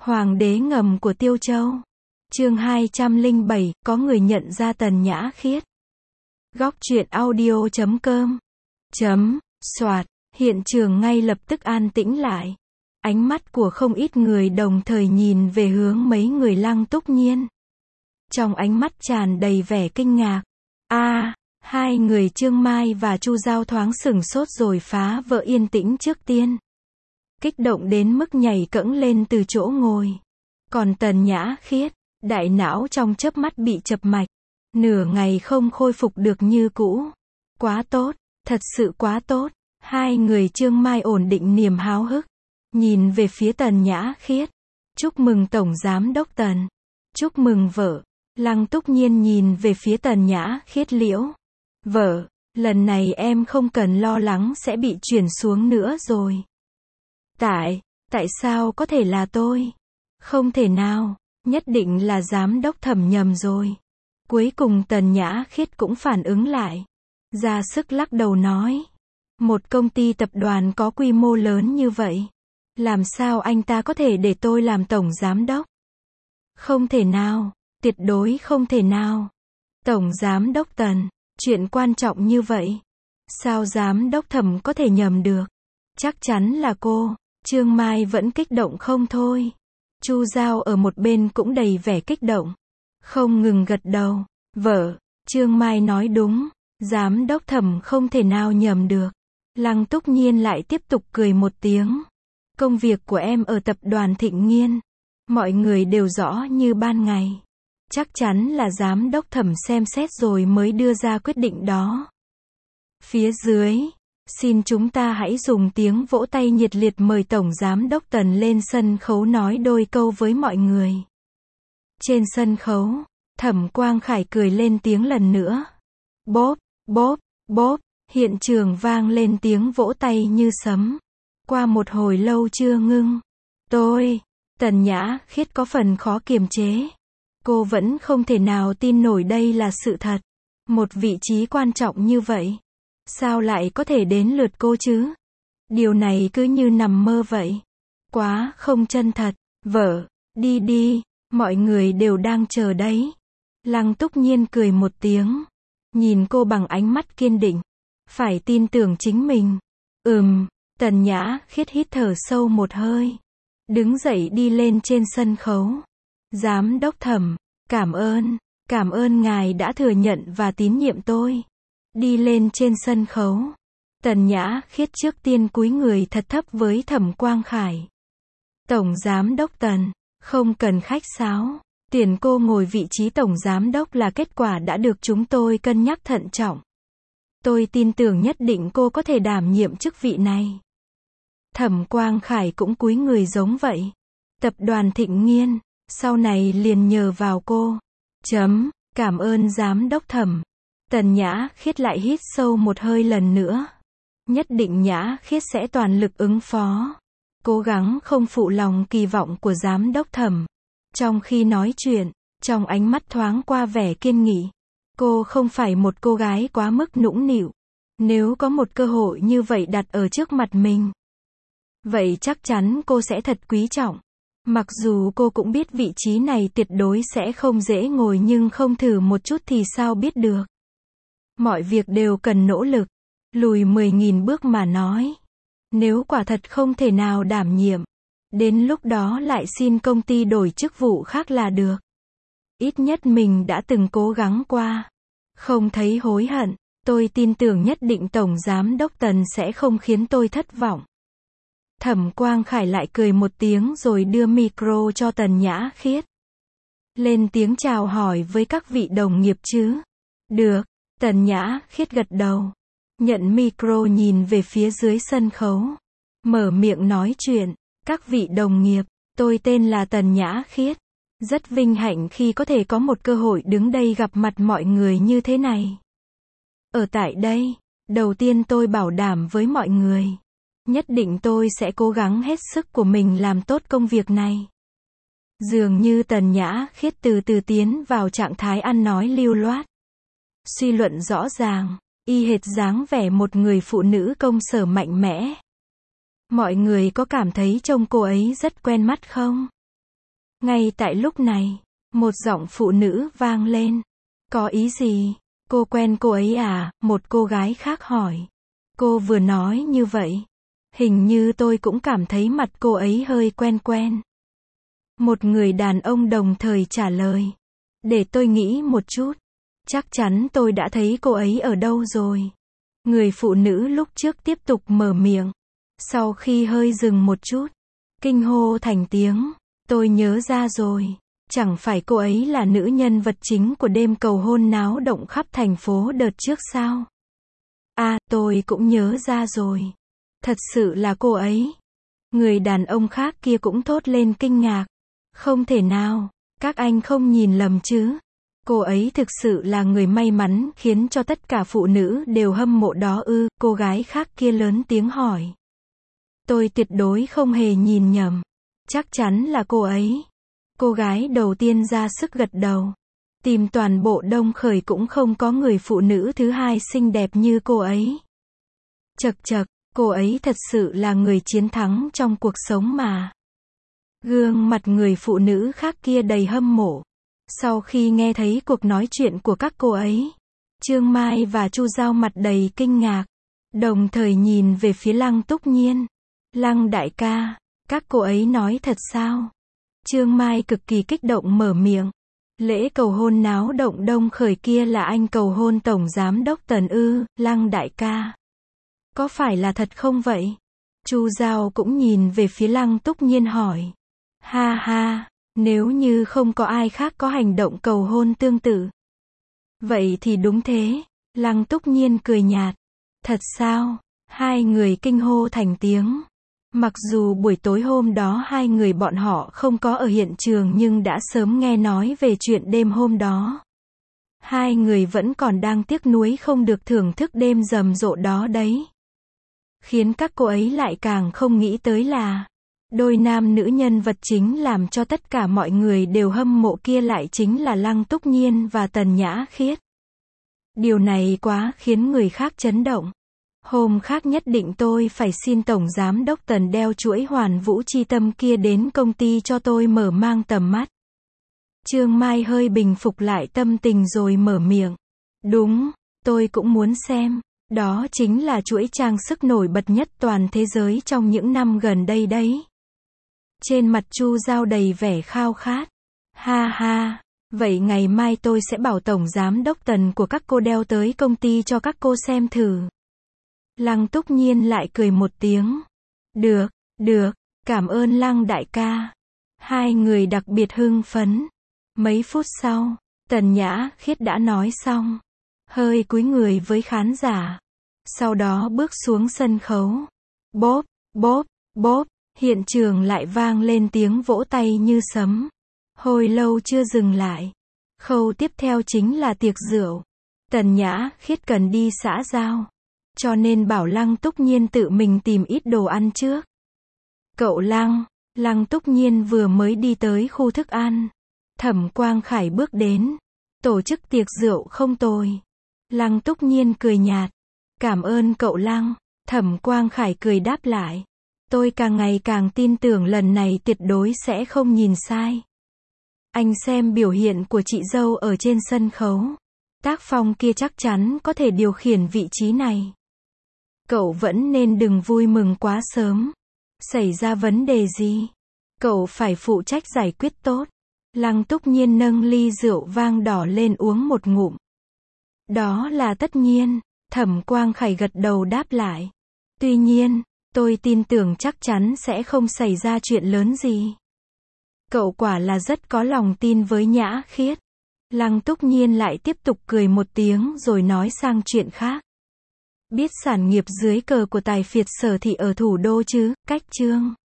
Hoàng đế ngầm của Tiêu Châu. Chương 207, có người nhận ra Tần Nhã Khiết. Góc truyện audio.com. Soạt, hiện trường ngay lập tức an tĩnh lại. Ánh mắt của không ít người đồng thời nhìn về hướng mấy người Lăng Túc Nhiên. Trong ánh mắt tràn đầy vẻ kinh ngạc. Hai người Trương Mai và Chu Giao thoáng sửng sốt rồi phá vỡ yên tĩnh trước tiên. Kích động đến mức nhảy cẫng lên từ chỗ ngồi. Còn Tần Nhã Khiết, đại não trong chớp mắt bị chập mạch. Nửa ngày không khôi phục được như cũ. Quá tốt, thật sự quá tốt. Hai người Trương Mai ổn định niềm háo hức. Nhìn về phía Tần Nhã Khiết. Chúc mừng Tổng Giám Đốc Tần. Chúc mừng vợ. Lăng Túc Nhiên nhìn về phía Tần Nhã Khiết liễu. Vợ, lần này em không cần lo lắng sẽ bị chuyển xuống nữa rồi. Tại sao có thể là tôi? Không thể nào, nhất định là Giám Đốc Thẩm nhầm rồi. Cuối cùng Tần Nhã Khiết cũng phản ứng lại. Ra sức lắc đầu nói. Một công ty tập đoàn có quy mô lớn như vậy. Làm sao anh ta có thể để tôi làm Tổng Giám Đốc? Không thể nào, tuyệt đối không thể nào. Tổng Giám Đốc Tần, chuyện quan trọng như vậy. Sao Giám Đốc Thẩm có thể nhầm được? Chắc chắn là cô. Trương Mai vẫn kích động không thôi. Chu Giao ở một bên cũng đầy vẻ kích động. Không ngừng gật đầu. Vợ, Trương Mai nói đúng. Giám Đốc Thẩm không thể nào nhầm được. Lăng Túc Nhiên lại tiếp tục cười một tiếng. Công việc của em ở tập đoàn Thịnh Nghiên. Mọi người đều rõ như ban ngày. Chắc chắn là Giám Đốc Thẩm xem xét rồi mới đưa ra quyết định đó. Phía dưới, xin chúng ta hãy dùng tiếng vỗ tay nhiệt liệt mời Tổng Giám Đốc Tần lên sân khấu nói đôi câu với mọi người. Trên sân khấu, Thẩm Quang Khải cười lên tiếng lần nữa. Bóp, bóp, bóp, hiện trường vang lên tiếng vỗ tay như sấm. Qua một hồi lâu chưa ngưng. Tần Nhã Khiết có phần khó kiềm chế. Cô vẫn không thể nào tin nổi đây là sự thật. Một vị trí quan trọng như vậy. Sao lại có thể đến lượt cô chứ? Điều này cứ như nằm mơ vậy. Quá không chân thật. Vợ, đi đi, mọi người đều đang chờ đấy. Lăng Túc Nhiên cười một tiếng. Nhìn cô bằng ánh mắt kiên định. Phải tin tưởng chính mình. Tần Nhã Khiết hít thở sâu một hơi. Đứng dậy đi lên trên sân khấu. Giám Đốc Thẩm, cảm ơn ngài đã thừa nhận và tín nhiệm tôi. Đi lên trên sân khấu. Tần Nhã Khiết trước tiên cúi người thật thấp với Thẩm Quang Khải. Tổng Giám Đốc Tần, không cần khách sáo. Tuyển cô ngồi vị trí Tổng Giám Đốc là kết quả đã được chúng tôi cân nhắc thận trọng. Tôi tin tưởng nhất định cô có thể đảm nhiệm chức vị này. Thẩm Quang Khải cũng cúi người giống vậy. Tập đoàn Thịnh Nghiên, sau này liền nhờ vào cô. Cảm ơn Giám Đốc Thẩm. Tần Nhã Khiết lại hít sâu một hơi lần nữa. Nhất định Nhã Khiết sẽ toàn lực ứng phó. Cố gắng không phụ lòng kỳ vọng của Giám Đốc Thẩm. Trong khi nói chuyện, trong ánh mắt thoáng qua vẻ kiên nghị. Cô không phải một cô gái quá mức nũng nịu. Nếu có một cơ hội như vậy đặt ở trước mặt mình, vậy chắc chắn cô sẽ thật quý trọng. Mặc dù cô cũng biết vị trí này tuyệt đối sẽ không dễ ngồi nhưng không thử một chút thì sao biết được. Mọi việc đều cần nỗ lực. Lùi 10.000 bước mà nói. Nếu quả thật không thể nào đảm nhiệm, đến lúc đó lại xin công ty đổi chức vụ khác là được. Ít nhất mình đã từng cố gắng qua. Không thấy hối hận. Tôi tin tưởng nhất định Tổng Giám Đốc Tần sẽ không khiến tôi thất vọng. Thẩm Quang Khải lại cười một tiếng rồi đưa micro cho Tần Nhã Khiết. Lên tiếng chào hỏi với các vị đồng nghiệp chứ. Được, Tần Nhã Khiết gật đầu. Nhận micro nhìn về phía dưới sân khấu. Mở miệng nói chuyện. Các vị đồng nghiệp, tôi tên là Tần Nhã Khiết. Rất vinh hạnh khi có thể có một cơ hội đứng đây gặp mặt mọi người như thế này. Ở tại đây, đầu tiên tôi bảo đảm với mọi người. Nhất định tôi sẽ cố gắng hết sức của mình làm tốt công việc này. Dường như Tần Nhã Khiết từ từ tiến vào trạng thái ăn nói lưu loát. Suy luận rõ ràng, y hệt dáng vẻ một người phụ nữ công sở mạnh mẽ. Mọi người có cảm thấy trông cô ấy rất quen mắt không? Ngay tại lúc này, một giọng phụ nữ vang lên. Có ý gì? Cô quen cô ấy à? Một cô gái khác hỏi. Cô vừa nói như vậy. Hình như tôi cũng cảm thấy mặt cô ấy hơi quen quen. Một người đàn ông đồng thời trả lời. Để tôi nghĩ một chút. Chắc chắn tôi đã thấy cô ấy ở đâu rồi. Người phụ nữ lúc trước tiếp tục mở miệng. Sau khi hơi dừng một chút, kinh hô thành tiếng. Tôi nhớ ra rồi. Chẳng phải cô ấy là nữ nhân vật chính của đêm cầu hôn náo động khắp thành phố đợt trước sao? À, tôi cũng nhớ ra rồi. Thật sự là cô ấy. Người đàn ông khác kia cũng thốt lên kinh ngạc. Không thể nào, các anh không nhìn lầm chứ? Cô ấy thực sự là người may mắn khiến cho tất cả phụ nữ đều hâm mộ đó ư? Cô gái khác kia lớn tiếng hỏi. Tôi tuyệt đối không hề nhìn nhầm. Chắc chắn là cô ấy. Cô gái đầu tiên ra sức gật đầu. Tìm toàn bộ Đông Khởi cũng không có người phụ nữ thứ hai xinh đẹp như cô ấy. Chậc chậc, cô ấy thật sự là người chiến thắng trong cuộc sống mà. Gương mặt người phụ nữ khác kia đầy hâm mộ. Sau khi nghe thấy cuộc nói chuyện của các cô ấy, Trương Mai và Chu Giao mặt đầy kinh ngạc, đồng thời nhìn về phía Lăng Túc Nhiên. Lăng đại ca, các cô ấy nói thật sao? Trương Mai cực kỳ kích động mở miệng. Lễ cầu hôn náo động Đông Khởi kia là anh cầu hôn Tổng Giám đốc Tần ư? Lăng đại ca, có phải là thật không vậy? Chu Giao cũng nhìn về phía Lăng Túc Nhiên hỏi. Ha ha, nếu như không có ai khác có hành động cầu hôn tương tự. Vậy thì đúng thế. Lăng Túc Nhiên cười nhạt. Thật sao? Hai người kinh hô thành tiếng. Mặc dù buổi tối hôm đó hai người bọn họ không có ở hiện trường nhưng đã sớm nghe nói về chuyện đêm hôm đó. Hai người vẫn còn đang tiếc nuối không được thưởng thức đêm rầm rộ đó đấy. Khiến các cô ấy lại càng không nghĩ tới là đôi nam nữ nhân vật chính làm cho tất cả mọi người đều hâm mộ kia lại chính là Lăng Túc Nhiên và Tần Nhã Khiết. Điều này quá khiến người khác chấn động. Hôm khác nhất định tôi phải xin Tổng Giám đốc Tần đeo chuỗi Hoàn Vũ Chi Tâm kia đến công ty cho tôi mở mang tầm mắt. Trương Mai hơi bình phục lại tâm tình rồi mở miệng. Đúng, tôi cũng muốn xem. Đó chính là chuỗi trang sức nổi bật nhất toàn thế giới trong những năm gần đây đấy. Trên mặt Chu Giao đầy vẻ khao khát. Ha ha, vậy ngày mai tôi sẽ bảo Tổng Giám đốc Tần của các cô đeo tới công ty cho các cô xem thử. Lăng Túc Nhiên lại cười một tiếng. Được, được, cảm ơn Lăng đại ca. Hai người đặc biệt hưng phấn. Mấy phút sau, Tần Nhã Khiết đã nói xong. Hơi cúi người với khán giả. Sau đó bước xuống sân khấu. Bóp, bóp, bóp. Hiện trường lại vang lên tiếng vỗ tay như sấm. Hồi lâu chưa dừng lại. Khâu tiếp theo chính là tiệc rượu. Tần Nhã Khiết cần đi xã giao. Cho nên bảo Lăng Túc Nhiên tự mình tìm ít đồ ăn trước. Cậu Lăng, Lăng Túc Nhiên vừa mới đi tới khu thức ăn. Thẩm Quang Khải bước đến. Tổ chức tiệc rượu không tồi. Lăng Túc Nhiên cười nhạt. Cảm ơn cậu Lăng. Thẩm Quang Khải cười đáp lại. Tôi càng ngày càng tin tưởng lần này tuyệt đối sẽ không nhìn sai. Anh xem biểu hiện của chị dâu ở trên sân khấu. Tác phong kia chắc chắn có thể điều khiển vị trí này. Cậu vẫn nên đừng vui mừng quá sớm. Xảy ra vấn đề gì? Cậu phải phụ trách giải quyết tốt. Lăng Túc Nhiên nâng ly rượu vang đỏ lên uống một ngụm. Đó là tất nhiên. Thẩm Quang Khải gật đầu đáp lại. Tuy nhiên, tôi tin tưởng chắc chắn sẽ không xảy ra chuyện lớn gì. Cậu quả là rất có lòng tin với Nhã Khiết. Lăng Túc Nhiên lại tiếp tục cười một tiếng rồi nói sang chuyện khác. Biết sản nghiệp dưới cờ của tài phiệt Sở thị ở thủ đô chứ? Cách Trương